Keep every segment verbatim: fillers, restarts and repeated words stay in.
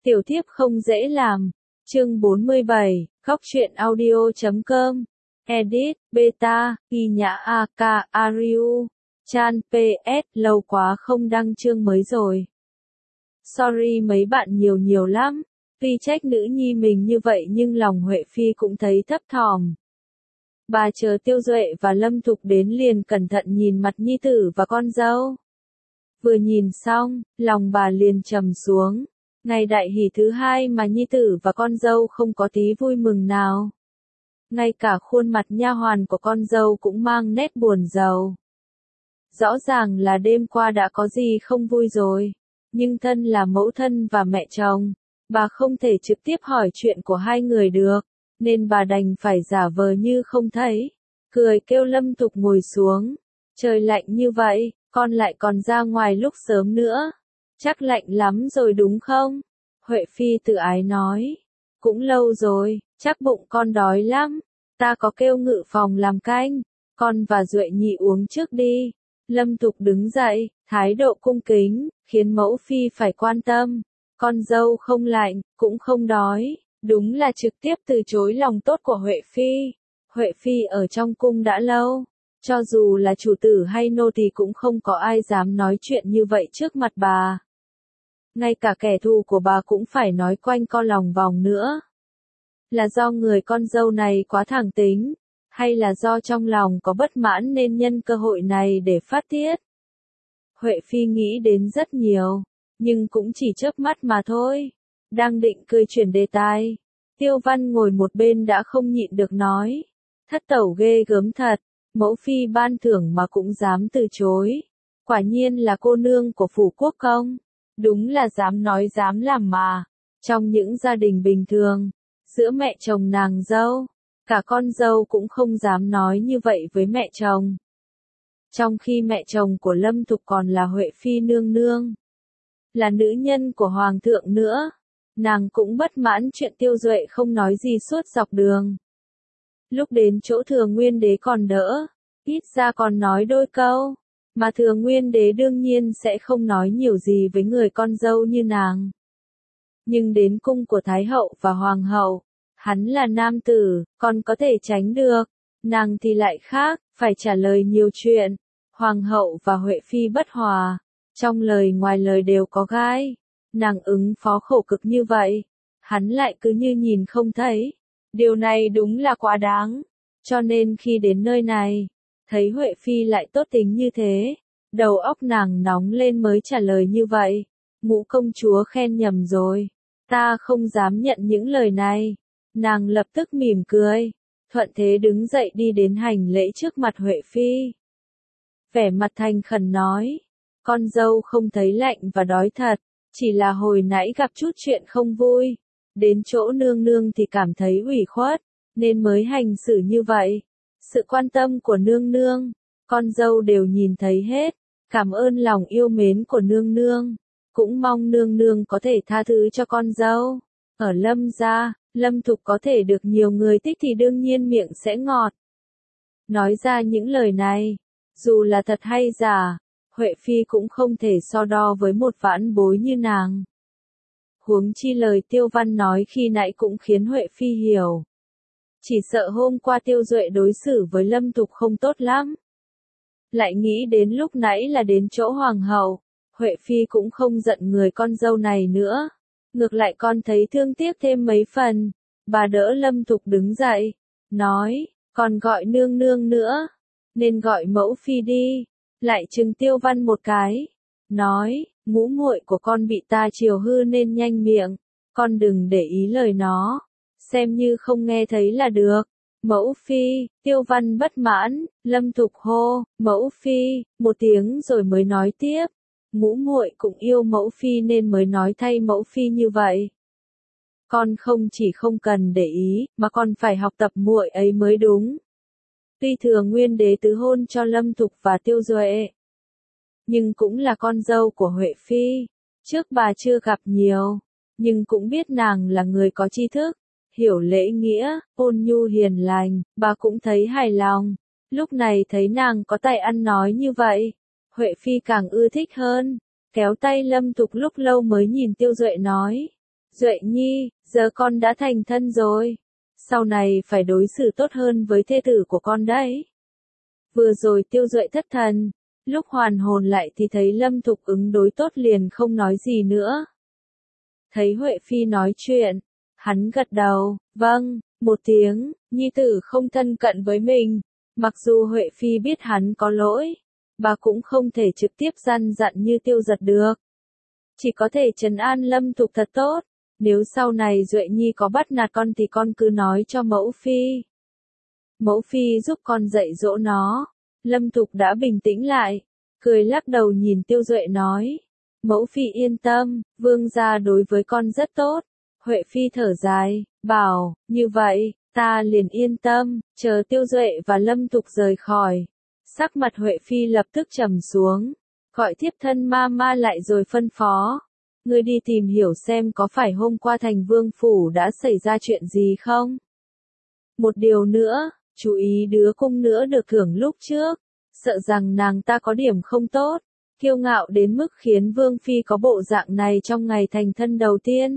Tiểu thiếp không dễ làm. Chương bốn mươi bảy, khóc chuyện audio chấm com. Edit, Beta, Ghi Nhã a ca, Ariu. Chan pê ét, lâu quá không đăng chương mới rồi. Sorry mấy bạn nhiều nhiều lắm. Tuy trách nữ nhi mình như vậy nhưng lòng Huệ Phi cũng thấy thấp thỏm. Bà chờ Tiêu Duệ và Lâm Thục đến liền cẩn thận nhìn mặt nhi tử và con dâu. Vừa nhìn xong, lòng bà liền trầm xuống. Ngày đại hỷ thứ hai mà nhi tử và con dâu không có tí vui mừng nào. Ngay cả khuôn mặt nha hoàn của con dâu cũng mang nét buồn rầu. Rõ ràng là đêm qua đã có gì không vui rồi. Nhưng thân là mẫu thân và mẹ chồng, bà không thể trực tiếp hỏi chuyện của hai người được, nên bà đành phải giả vờ như không thấy. Cười kêu Lâm Thục ngồi xuống. Trời lạnh như vậy, con lại còn ra ngoài lúc sớm nữa. Chắc lạnh lắm rồi đúng không? Huệ Phi tự ái nói. Cũng lâu rồi, chắc bụng con đói lắm. Ta có kêu ngự phòng làm canh. Con và Duệ nhị uống trước đi. Lâm Thục đứng dậy, thái độ cung kính, khiến mẫu phi phải quan tâm. Con dâu không lạnh, cũng không đói. Đúng là trực tiếp từ chối lòng tốt của Huệ Phi. Huệ Phi ở trong cung đã lâu. Cho dù là chủ tử hay nô tỳ cũng không có ai dám nói chuyện như vậy trước mặt bà. Ngay cả kẻ thù của bà cũng phải nói quanh co lòng vòng nữa. Là do người con dâu này quá thẳng tính, hay là do trong lòng có bất mãn nên nhân cơ hội này để phát tiết? Huệ Phi nghĩ đến rất nhiều, nhưng cũng chỉ chớp mắt mà thôi. Đang định cười chuyển đề tài, Tiêu Văn ngồi một bên đã không nhịn được nói. Thất tẩu ghê gớm thật, mẫu phi ban thưởng mà cũng dám từ chối. Quả nhiên là cô nương của phủ quốc công. Đúng là dám nói dám làm mà. Trong những gia đình bình thường, giữa mẹ chồng nàng dâu, cả con dâu cũng không dám nói như vậy với mẹ chồng. Trong khi mẹ chồng của Lâm Thục còn là Huệ Phi nương nương, là nữ nhân của Hoàng thượng nữa, nàng cũng bất mãn chuyện Tiêu Duệ không nói gì suốt dọc đường. Lúc đến chỗ Thừa Nguyên Đế còn đỡ, ít ra còn nói đôi câu, mà Thừa Nguyên Đế đương nhiên sẽ không nói nhiều gì với người con dâu như nàng. Nhưng đến cung của Thái hậu và Hoàng hậu, hắn là nam tử, còn có thể tránh được, nàng thì lại khác, phải trả lời nhiều chuyện. Hoàng hậu và Huệ Phi bất hòa, trong lời ngoài lời đều có gai, nàng ứng phó khổ cực như vậy, hắn lại cứ như nhìn không thấy. Điều này đúng là quá đáng, cho nên khi đến nơi này, thấy Huệ Phi lại tốt tính như thế, đầu óc nàng nóng lên mới trả lời như vậy. Ngũ công chúa khen nhầm rồi, ta không dám nhận những lời này. Nàng lập tức mỉm cười, thuận thế đứng dậy đi đến hành lễ trước mặt Huệ Phi. Vẻ mặt thành khẩn nói, con dâu không thấy lạnh và đói thật, chỉ là hồi nãy gặp chút chuyện không vui. Đến chỗ nương nương thì cảm thấy ủy khuất, nên mới hành xử như vậy. Sự quan tâm của nương nương, con dâu đều nhìn thấy hết. Cảm ơn lòng yêu mến của nương nương, cũng mong nương nương có thể tha thứ cho con dâu. Ở Lâm gia, Lâm Thục có thể được nhiều người thích thì đương nhiên miệng sẽ ngọt. Nói ra những lời này, dù là thật hay giả, Huệ Phi cũng không thể so đo với một vãn bối như nàng. Huống chi lời Tiêu Văn nói khi nãy cũng khiến Huệ Phi hiểu. Chỉ sợ hôm qua Tiêu Duệ đối xử với Lâm Thục không tốt lắm. Lại nghĩ đến lúc nãy là đến chỗ Hoàng hậu, Huệ Phi cũng không giận người con dâu này nữa. Ngược lại con thấy thương tiếc thêm mấy phần. Bà đỡ Lâm Thục đứng dậy, nói, còn gọi nương nương nữa, nên gọi mẫu phi đi. Lại trừng Tiêu Văn một cái, nói, ngũ muội của con bị ta chiều hư nên nhanh miệng, con đừng để ý lời nó, xem như không nghe thấy là được. Mẫu phi, Tiêu Văn bất mãn, Lâm Thục hô, mẫu phi, một tiếng rồi mới nói tiếp. Ngũ muội cũng yêu mẫu phi nên mới nói thay mẫu phi như vậy. Con không chỉ không cần để ý, mà còn phải học tập muội ấy mới đúng. Tuy Thừa Nguyên Đế tứ hôn cho Lâm Thục và Tiêu Duệ, nhưng cũng là con dâu của Huệ Phi. Trước bà chưa gặp nhiều, nhưng cũng biết nàng là người có tri thức, hiểu lễ nghĩa, ôn nhu hiền lành, bà cũng thấy hài lòng. Lúc này thấy nàng có tài ăn nói như vậy, Huệ Phi càng ưa thích hơn, kéo tay Lâm Thục lúc lâu mới nhìn Tiêu Duệ nói, Duệ Nhi, giờ con đã thành thân rồi. Sau này phải đối xử tốt hơn với thê tử của con đấy. Vừa rồi Tiêu Duệ thất thần, lúc hoàn hồn lại thì thấy Lâm Thục ứng đối tốt liền không nói gì nữa. Thấy Huệ Phi nói chuyện, hắn gật đầu, vâng, một tiếng, nhi tử không thân cận với mình. Mặc dù Huệ Phi biết hắn có lỗi, bà cũng không thể trực tiếp gian dặn như Tiêu Giật được. Chỉ có thể trấn an Lâm Thục thật tốt, nếu sau này Duệ Nhi có bắt nạt con thì con cứ nói cho mẫu phi. Mẫu phi giúp con dạy dỗ nó. Lâm Thục đã bình tĩnh lại, cười lắc đầu nhìn Tiêu Duệ nói. Mẫu phi yên tâm, vương gia đối với con rất tốt. Huệ Phi thở dài, bảo, như vậy, ta liền yên tâm, chờ Tiêu Duệ và Lâm Thục rời khỏi. Sắc mặt Huệ Phi lập tức trầm xuống, gọi thiếp thân ma ma lại rồi phân phó. Ngươi đi tìm hiểu xem có phải hôm qua thành vương phủ đã xảy ra chuyện gì không? Một điều nữa, chú ý đứa cung nữa được thưởng lúc trước, sợ rằng nàng ta có điểm không tốt, kiêu ngạo đến mức khiến vương phi có bộ dạng này trong ngày thành thân đầu tiên.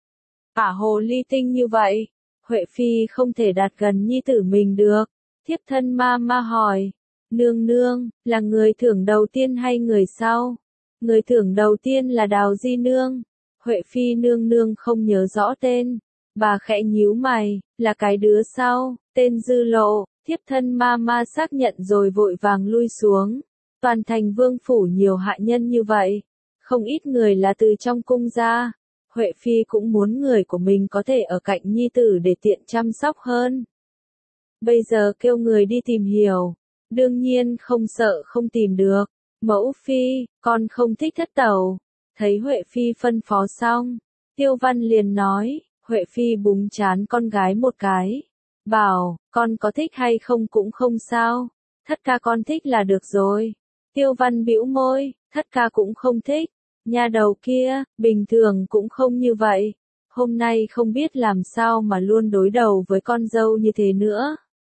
Ả hồ ly tinh như vậy, Huệ Phi không thể đạt gần nhi tử mình được. Thiếp thân ma ma hỏi, nương nương, là người thưởng đầu tiên hay người sau? Người thưởng đầu tiên là Đào Di Nương. Huệ Phi nương nương không nhớ rõ tên. Bà khẽ nhíu mày, là cái đứa sau, tên Dư Lộ. Thiếp thân ma ma xác nhận rồi vội vàng lui xuống. Toàn thành vương phủ nhiều hạ nhân như vậy, không ít người là từ trong cung ra. Huệ Phi cũng muốn người của mình có thể ở cạnh nhi tử để tiện chăm sóc hơn. Bây giờ kêu người đi tìm hiểu, đương nhiên không sợ không tìm được. Mẫu Phi, con không thích thất tẩu. Thấy Huệ Phi phân phó xong, Tiêu Văn liền nói, Huệ Phi búng chán con gái một cái. Bảo, con có thích hay không cũng không sao, thất ca con thích là được rồi. Tiêu Văn bĩu môi, thất ca cũng không thích. Nhà đầu kia, bình thường cũng không như vậy. Hôm nay không biết làm sao mà luôn đối đầu với con dâu như thế nữa.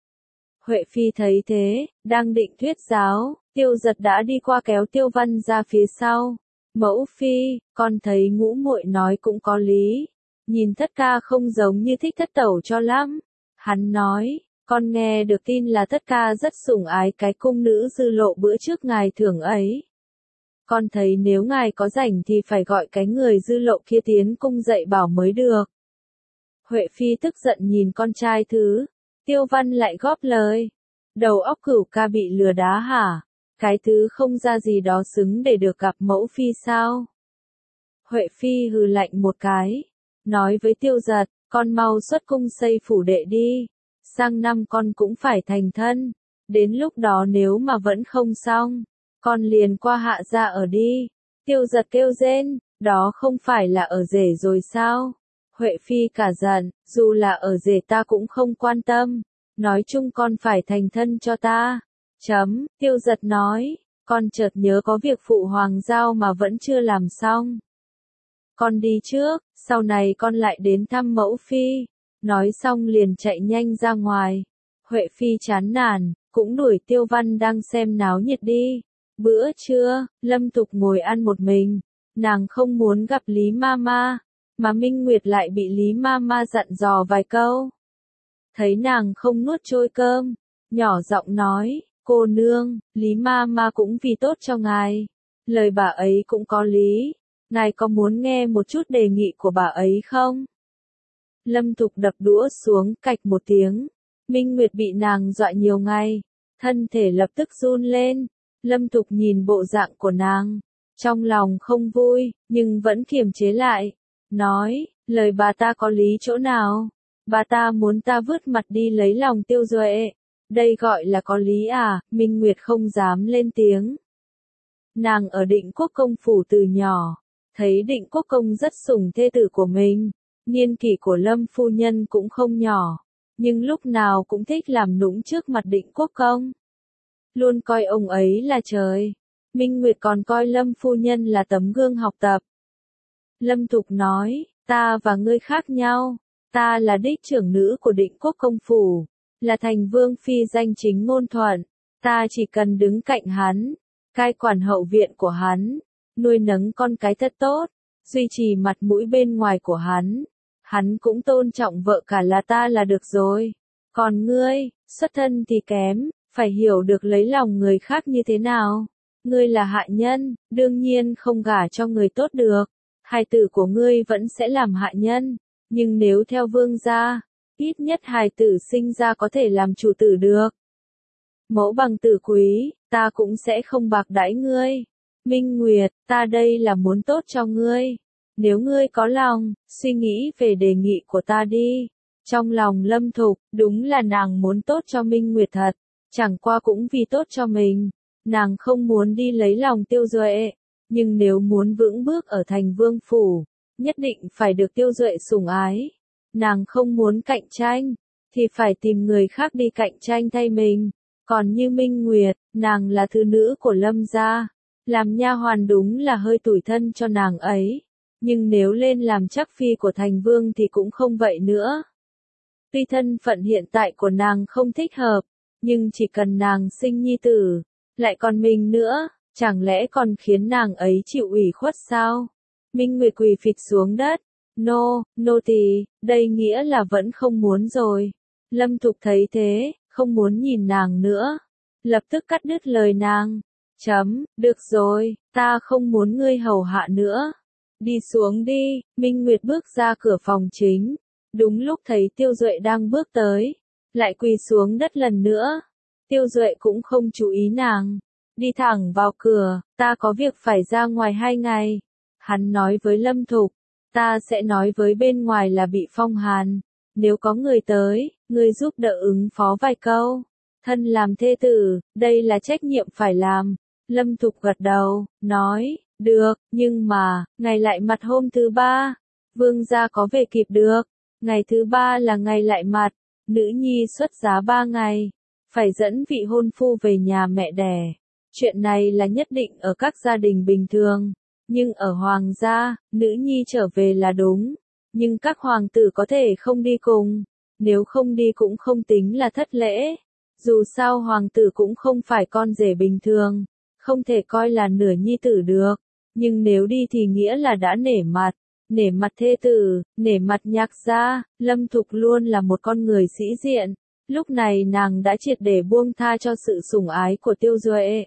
Huệ Phi thấy thế, đang định thuyết giáo, Tiêu Giật đã đi qua kéo Tiêu Văn ra phía sau. Mẫu Phi, con thấy ngũ muội nói cũng có lý. Nhìn thất ca không giống như thích thất tẩu cho lắm. Hắn nói, con nghe được tin là thất ca rất sủng ái cái cung nữ Dư Lộ bữa trước ngài thưởng ấy. Con thấy nếu ngài có rảnh thì phải gọi cái người Dư Lộ kia tiến cung dạy bảo mới được. Huệ Phi tức giận nhìn con trai thứ. Tiêu Văn lại góp lời. Đầu óc cửu ca bị lừa đá hả? Cái thứ không ra gì đó xứng để được gặp mẫu phi sao? Huệ Phi hừ lạnh một cái. Nói với Tiêu Giật, con mau xuất cung xây phủ đệ đi. Sang năm con cũng phải thành thân. Đến lúc đó nếu mà vẫn không xong, con liền qua hạ gia ở đi. Tiêu Giật kêu rên, đó không phải là ở rể rồi sao? Huệ Phi cả giận, dù là ở rể ta cũng không quan tâm. Nói chung con phải thành thân cho ta. Chấm, Tiêu Giật nói, con chợt nhớ có việc phụ hoàng giao mà vẫn chưa làm xong. Con đi trước, sau này con lại đến thăm mẫu phi. Nói xong liền chạy nhanh ra ngoài. Huệ Phi chán nản, cũng đuổi Tiêu Văn đang xem náo nhiệt đi. Bữa trưa, Lâm Thục ngồi ăn một mình. Nàng không muốn gặp Lý Mama, mà Minh Nguyệt lại bị Lý Mama dặn dò vài câu. Thấy nàng không nuốt trôi cơm, nhỏ giọng nói, cô nương, Lý Mama cũng vì tốt cho ngài. Lời bà ấy cũng có lý, ngài có muốn nghe một chút đề nghị của bà ấy không? Lâm Thục đập đũa xuống, cạch một tiếng. Minh Nguyệt bị nàng dọa nhiều ngày, thân thể lập tức run lên. Lâm Thục nhìn bộ dạng của nàng, trong lòng không vui, nhưng vẫn kiềm chế lại. Nói, lời bà ta có lý chỗ nào? Bà ta muốn ta vứt mặt đi lấy lòng Tiêu Duệ. Đây gọi là có lý à? Minh Nguyệt không dám lên tiếng. Nàng ở Định Quốc công phủ từ nhỏ, thấy Định Quốc công rất sủng thê tử của mình. Niên kỷ của Lâm phu nhân cũng không nhỏ, nhưng lúc nào cũng thích làm nũng trước mặt Định Quốc công. Luôn coi ông ấy là trời. Minh Nguyệt còn coi Lâm phu nhân là tấm gương học tập. Lâm Thục nói, ta và ngươi khác nhau. Ta là đích trưởng nữ của Định Quốc công phủ, là thành vương phi danh chính ngôn thuận. Ta chỉ cần đứng cạnh hắn, cai quản hậu viện của hắn, nuôi nấng con cái thật tốt. duy trì mặt mũi bên ngoài của hắn. Hắn cũng tôn trọng vợ cả là ta là được rồi. Còn ngươi, xuất thân thì kém, phải hiểu được lấy lòng người khác như thế nào. Ngươi là hạ nhân, đương nhiên không gả cho người tốt được. Hài tử của ngươi vẫn sẽ làm hạ nhân, nhưng nếu theo vương gia, ít nhất hài tử sinh ra có thể làm chủ tử được. Mẫu bằng tử quý, ta cũng sẽ không bạc đãi ngươi. Minh Nguyệt, ta đây là muốn tốt cho ngươi. Nếu ngươi có lòng, suy nghĩ về đề nghị của ta đi. Trong lòng Lâm Thục, đúng là nàng muốn tốt cho Minh Nguyệt thật, chẳng qua cũng vì tốt cho mình. Nàng không muốn đi lấy lòng Tiêu Duệ, nhưng nếu muốn vững bước ở thành vương phủ, nhất định phải được Tiêu Duệ sủng ái. Nàng không muốn cạnh tranh, thì phải tìm người khác đi cạnh tranh thay mình. Còn như Minh Nguyệt, nàng là thứ nữ của Lâm gia, làm nha hoàn đúng là hơi tủi thân cho nàng ấy. Nhưng nếu lên làm chắc phi của thành vương thì cũng không vậy nữa. Tuy thân phận hiện tại của nàng không thích hợp, nhưng chỉ cần nàng sinh nhi tử, lại còn mình nữa, chẳng lẽ còn khiến nàng ấy chịu ủy khuất sao? Minh Nguyệt quỳ phịch xuống đất. Nô, nô tỳ, đây nghĩa là vẫn không muốn rồi. Lâm Thục thấy thế, không muốn nhìn nàng nữa. Lập tức cắt đứt lời nàng. Chấm, được rồi, ta không muốn ngươi hầu hạ nữa. Đi xuống đi, Minh Nguyệt bước ra cửa phòng chính. Đúng lúc thấy Tiêu Duệ đang bước tới, lại quỳ xuống đất lần nữa. Tiêu Duệ cũng không chú ý nàng, đi thẳng vào cửa, ta có việc phải ra ngoài hai ngày. Hắn nói với Lâm Thục, ta sẽ nói với bên ngoài là bị phong hàn. Nếu có người tới, ngươi giúp đỡ ứng phó vài câu. Thân làm thê tử, đây là trách nhiệm phải làm. Lâm Thục gật đầu, nói, được, nhưng mà, ngày lại mặt hôm thứ ba. Vương gia có về kịp được. Ngày thứ ba là ngày lại mặt. Nữ nhi xuất giá ba ngày. Phải dẫn vị hôn phu về nhà mẹ đẻ. Chuyện này là nhất định ở các gia đình bình thường. Nhưng ở hoàng gia, nữ nhi trở về là đúng. Nhưng các hoàng tử có thể không đi cùng. Nếu không đi cũng không tính là thất lễ. Dù sao hoàng tử cũng không phải con rể bình thường. Không thể coi là nửa nhi tử được. Nhưng nếu đi thì nghĩa là đã nể mặt. Nể mặt thê tử, nể mặt nhạc gia. Lâm Thục luôn là một con người sĩ diện. Lúc này nàng đã triệt để buông tha cho sự sủng ái của Tiêu Duệ.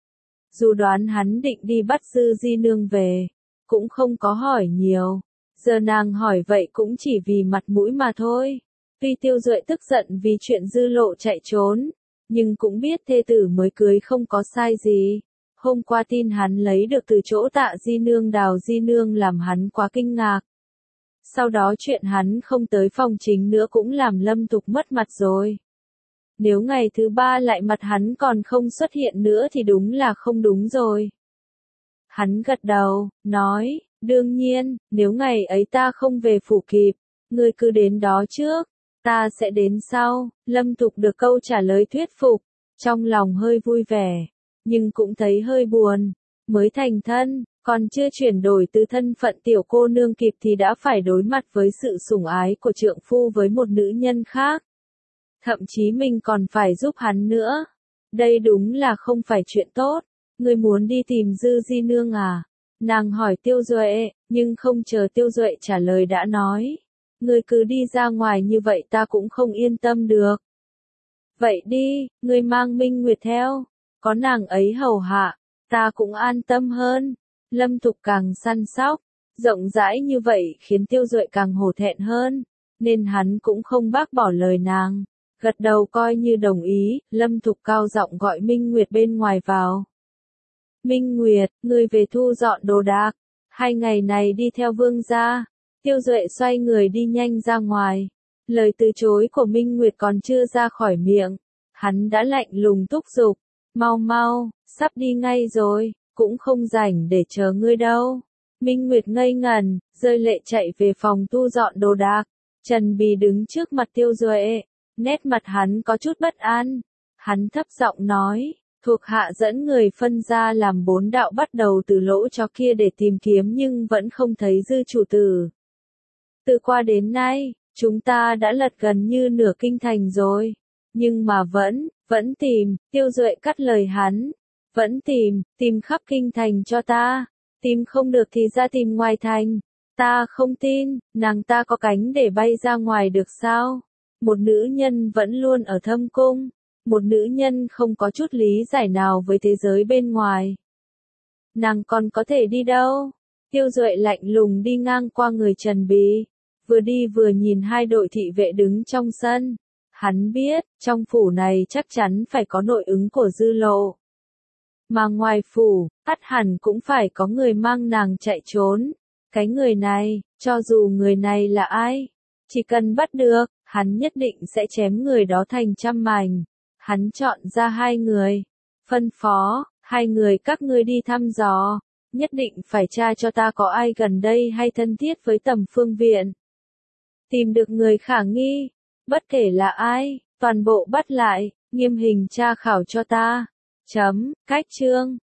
Dù đoán hắn định đi bắt Dư Di Nương về, cũng không có hỏi nhiều. Giờ nàng hỏi vậy cũng chỉ vì mặt mũi mà thôi. Tuy Tiêu Duệ tức giận vì chuyện Dư Lộ chạy trốn, nhưng cũng biết thê tử mới cưới không có sai gì. Hôm qua tin hắn lấy được từ chỗ Tạ Di Nương Đào Di Nương làm hắn quá kinh ngạc. Sau đó chuyện hắn không tới phòng chính nữa cũng làm Lâm Thục mất mặt rồi. Nếu ngày thứ ba lại mặt hắn còn không xuất hiện nữa thì đúng là không đúng rồi. Hắn gật đầu, nói, đương nhiên, nếu ngày ấy ta không về phủ kịp, ngươi cứ đến đó trước, ta sẽ đến sau. Lâm Thục được câu trả lời thuyết phục, trong lòng hơi vui vẻ, nhưng cũng thấy hơi buồn. Mới thành thân, còn chưa chuyển đổi từ thân phận tiểu cô nương kịp thì đã phải đối mặt với sự sủng ái của trượng phu với một nữ nhân khác. Thậm chí mình còn phải giúp hắn nữa. Đây đúng là không phải chuyện tốt. Ngươi muốn đi tìm Dư Di Nương à? Nàng hỏi Tiêu Duệ, nhưng không chờ Tiêu Duệ trả lời đã nói. Ngươi cứ đi ra ngoài như vậy ta cũng không yên tâm được. Vậy đi, ngươi mang Minh Nguyệt theo. Có nàng ấy hầu hạ, ta cũng an tâm hơn. Lâm Thục càng săn sóc, rộng rãi như vậy khiến Tiêu Duệ càng hổ thẹn hơn. Nên hắn cũng không bác bỏ lời nàng. Gật đầu coi như đồng ý, Lâm Thục cao giọng gọi Minh Nguyệt bên ngoài vào. Minh Nguyệt, ngươi về thu dọn đồ đạc. Hai ngày này đi theo vương gia. Tiêu Duệ xoay người đi nhanh ra ngoài. Lời từ chối của Minh Nguyệt còn chưa ra khỏi miệng. Hắn đã lạnh lùng thúc giục. Mau mau, sắp đi ngay rồi, cũng không rảnh để chờ ngươi đâu. Minh Nguyệt ngây ngần, rơi lệ chạy về phòng thu dọn đồ đạc. Trần Bì đứng trước mặt Tiêu Duệ. Nét mặt hắn có chút bất an. Hắn thấp giọng nói, thuộc hạ dẫn người phân ra làm bốn đạo bắt đầu từ lỗ chó kia để tìm kiếm nhưng vẫn không thấy Dư chủ tử. Từ qua đến nay, chúng ta đã lật gần như nửa kinh thành rồi. Nhưng mà vẫn, vẫn tìm, Tiêu Duệ cắt lời hắn. Vẫn tìm, tìm khắp kinh thành cho ta. Tìm không được thì ra tìm ngoài thành. Ta không tin, nàng ta có cánh để bay ra ngoài được sao? Một nữ nhân vẫn luôn ở thâm cung. Một nữ nhân không có chút lý giải nào với thế giới bên ngoài. Nàng còn có thể đi đâu? Tiêu Duệ lạnh lùng đi ngang qua người Trần Bì. Vừa đi vừa nhìn hai đội thị vệ đứng trong sân. Hắn biết, trong phủ này chắc chắn phải có nội ứng của Dư Lộ. Mà ngoài phủ, ắt hẳn cũng phải có người mang nàng chạy trốn. Cái người này, cho dù người này là ai, chỉ cần bắt được, hắn nhất định sẽ chém người đó thành trăm mảnh. Hắn chọn ra hai người, phân phó, hai người các ngươi đi thăm dò, nhất định phải tra cho ta có ai gần đây hay thân thiết với Tầm Phương Viện. Tìm được người khả nghi, bất kể là ai, toàn bộ bắt lại, nghiêm hình tra khảo cho ta. Chấm, cách chương.